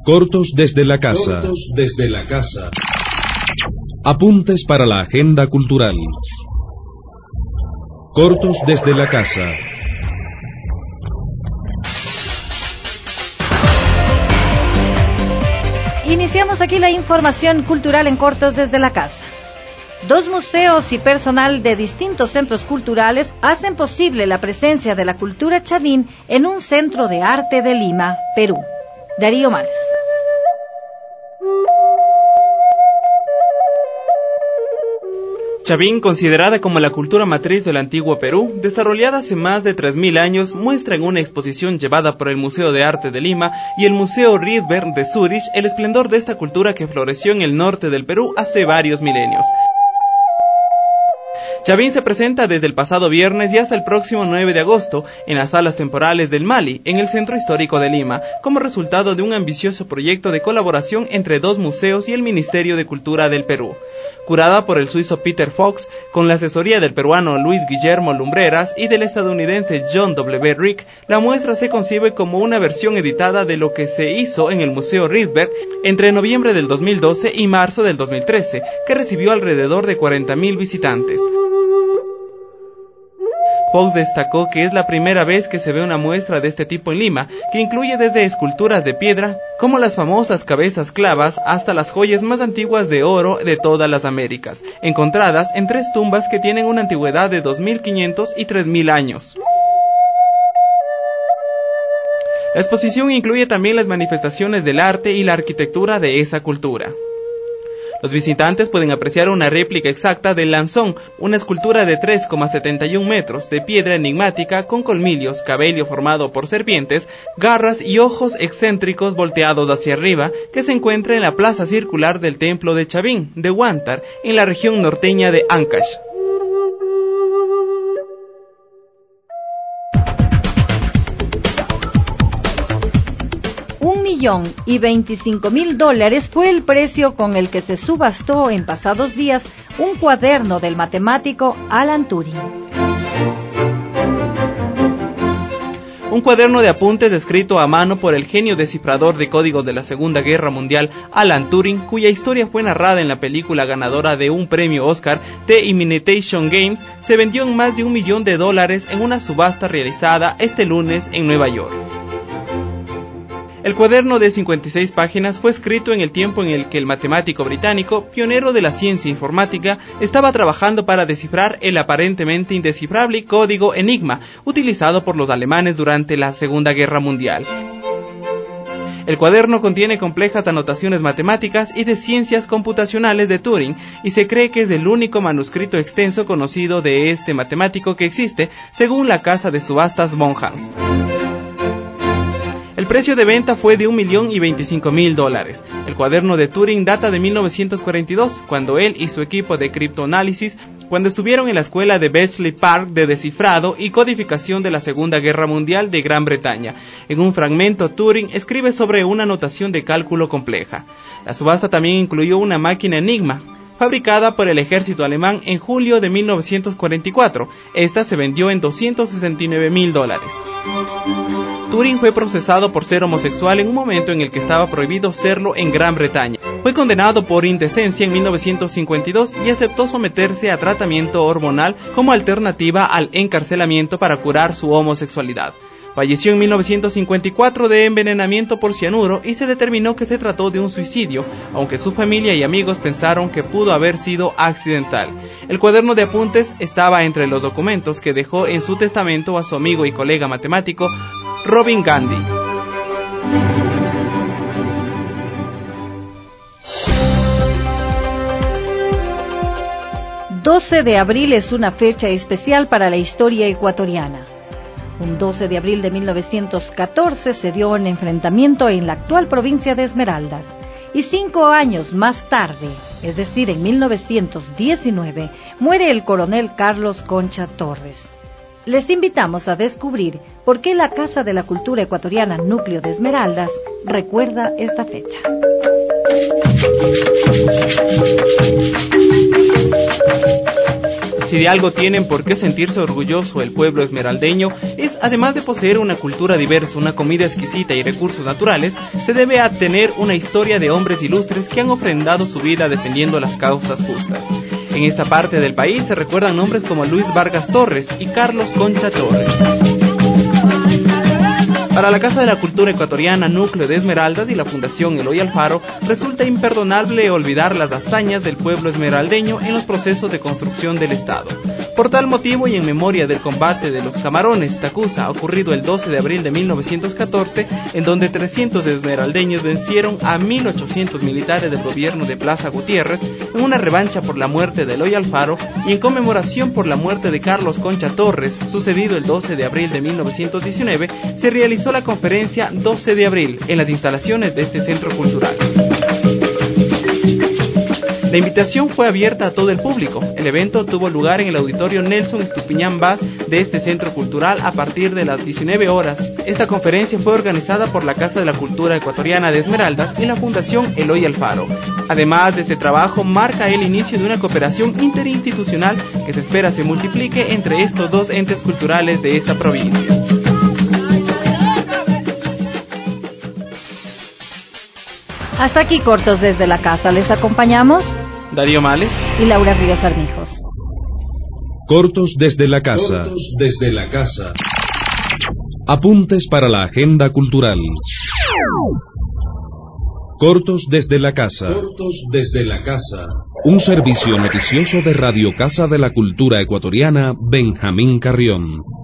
Cortos desde la casa. Apuntes para la agenda cultural. Cortos desde la casa. Iniciamos aquí la información cultural en Cortos desde la casa. 2 museos y personal de distintos centros culturales hacen posible la presencia de la cultura chavín en un centro de arte de Lima, Perú. Darío Males. Chavín, considerada como la cultura matriz del antiguo Perú, desarrollada hace más de 3000 años, muestra en una exposición llevada por el Museo de Arte de Lima y el Museo Rydberg de Zúrich el esplendor de esta cultura que floreció en el norte del Perú hace varios milenios. Chavín se presenta desde el pasado viernes y hasta el próximo 9 de agosto en las salas temporales del Mali, en el Centro Histórico de Lima, como resultado de un ambicioso proyecto de colaboración entre 2 museos y el Ministerio de Cultura del Perú. Curada por el suizo Peter Fox, con la asesoría del peruano Luis Guillermo Lumbreras y del estadounidense John W. Rick, la muestra se concibe como una versión editada de lo que se hizo en el Museo Rydberg entre noviembre del 2012 y marzo del 2013, que recibió alrededor de 40.000 visitantes. Fox destacó que es la primera vez que se ve una muestra de este tipo en Lima, que incluye desde esculturas de piedra, como las famosas cabezas clavas, hasta las joyas más antiguas de oro de todas las Américas, encontradas en 3 tumbas que tienen una antigüedad de 2.500 y 3.000 años. La exposición incluye también las manifestaciones del arte y la arquitectura de esa cultura. Los visitantes pueden apreciar una réplica exacta del lanzón, una escultura de 3,71 metros de piedra enigmática con colmillos, cabello formado por serpientes, garras y ojos excéntricos volteados hacia arriba, que se encuentra en la plaza circular del templo de Chavín, de Huántar, en la región norteña de Ancash. $1.025.000 fue el precio con el que se subastó en pasados días un cuaderno del matemático Alan Turing. Un cuaderno de apuntes escrito a mano por el genio descifrador de códigos de la Segunda Guerra Mundial, Alan Turing, cuya historia fue narrada en la película ganadora de un premio Oscar, The Imitation Game, se vendió en más de $1 millón en una subasta realizada este lunes en Nueva York. El cuaderno de 56 páginas fue escrito en el tiempo en el que el matemático británico, pionero de la ciencia informática, estaba trabajando para descifrar el aparentemente indescifrable código Enigma, utilizado por los alemanes durante la Segunda Guerra Mundial. El cuaderno contiene complejas anotaciones matemáticas y de ciencias computacionales de Turing, y se cree que es el único manuscrito extenso conocido de este matemático que existe, según la casa de subastas Bonhams. El precio de venta fue de $1.025.000. El cuaderno de Turing data de 1942, cuando él y su equipo de criptoanálisis, cuando estuvieron en la escuela de Bletchley Park de descifrado y codificación de la Segunda Guerra Mundial de Gran Bretaña. En un fragmento, Turing escribe sobre una notación de cálculo compleja. La subasta también incluyó una máquina Enigma, fabricada por el ejército alemán en julio de 1944. Esta se vendió en $269.000. Turing fue procesado por ser homosexual en un momento en el que estaba prohibido serlo en Gran Bretaña. Fue condenado por indecencia en 1952 y aceptó someterse a tratamiento hormonal como alternativa al encarcelamiento para curar su homosexualidad. Falleció en 1954 de envenenamiento por cianuro y se determinó que se trató de un suicidio, aunque su familia y amigos pensaron que pudo haber sido accidental. El cuaderno de apuntes estaba entre los documentos que dejó en su testamento a su amigo y colega matemático Robin Gandy. El 12 de abril es una fecha especial para la historia ecuatoriana. Un 12 de abril de 1914 se dio un enfrentamiento en la actual provincia de Esmeraldas, y 5 años más tarde, es decir, en 1919, muere el coronel Carlos Concha Torres. Les invitamos a descubrir por qué la Casa de la Cultura Ecuatoriana Núcleo de Esmeraldas recuerda esta fecha. Si de algo tienen por qué sentirse orgulloso el pueblo esmeraldeño, es además de poseer una cultura diversa, una comida exquisita y recursos naturales, se debe a tener una historia de hombres ilustres que han ofrendado su vida defendiendo las causas justas. En esta parte del país se recuerdan nombres como Luis Vargas Torres y Carlos Concha Torres. Para la Casa de la Cultura Ecuatoriana, Núcleo de Esmeraldas y la Fundación Eloy Alfaro, resulta imperdonable olvidar las hazañas del pueblo esmeraldeño en los procesos de construcción del Estado. Por tal motivo y en memoria del combate de los Camarones Tacusa, ocurrido el 12 de abril de 1914, en donde 300 esmeraldeños vencieron a 1.800 militares del gobierno de Plaza Gutiérrez en una revancha por la muerte de Eloy Alfaro y en conmemoración por la muerte de Carlos Concha Torres, sucedido el 12 de abril de 1919, se realizó la conferencia 12 de abril en las instalaciones de este centro cultural. La invitación fue abierta a todo el público. El evento tuvo lugar en el auditorio Nelson Estupiñán Vaz de este centro cultural a partir de las 19 horas. Esta conferencia fue organizada por la Casa de la Cultura Ecuatoriana de Esmeraldas y la Fundación Eloy Alfaro. Además de este trabajo, marca el inicio de una cooperación interinstitucional que se espera se multiplique entre estos dos entes culturales de esta provincia. Hasta aquí Cortos desde la Casa. Les acompañamos Darío Males y Laura Ríos Armijos. Cortos desde la Casa. Cortos desde la Casa. Apuntes para la agenda cultural. Cortos desde la Casa. Cortos desde la Casa. Un servicio noticioso de Radio Casa de la Cultura Ecuatoriana, Benjamín Carrión.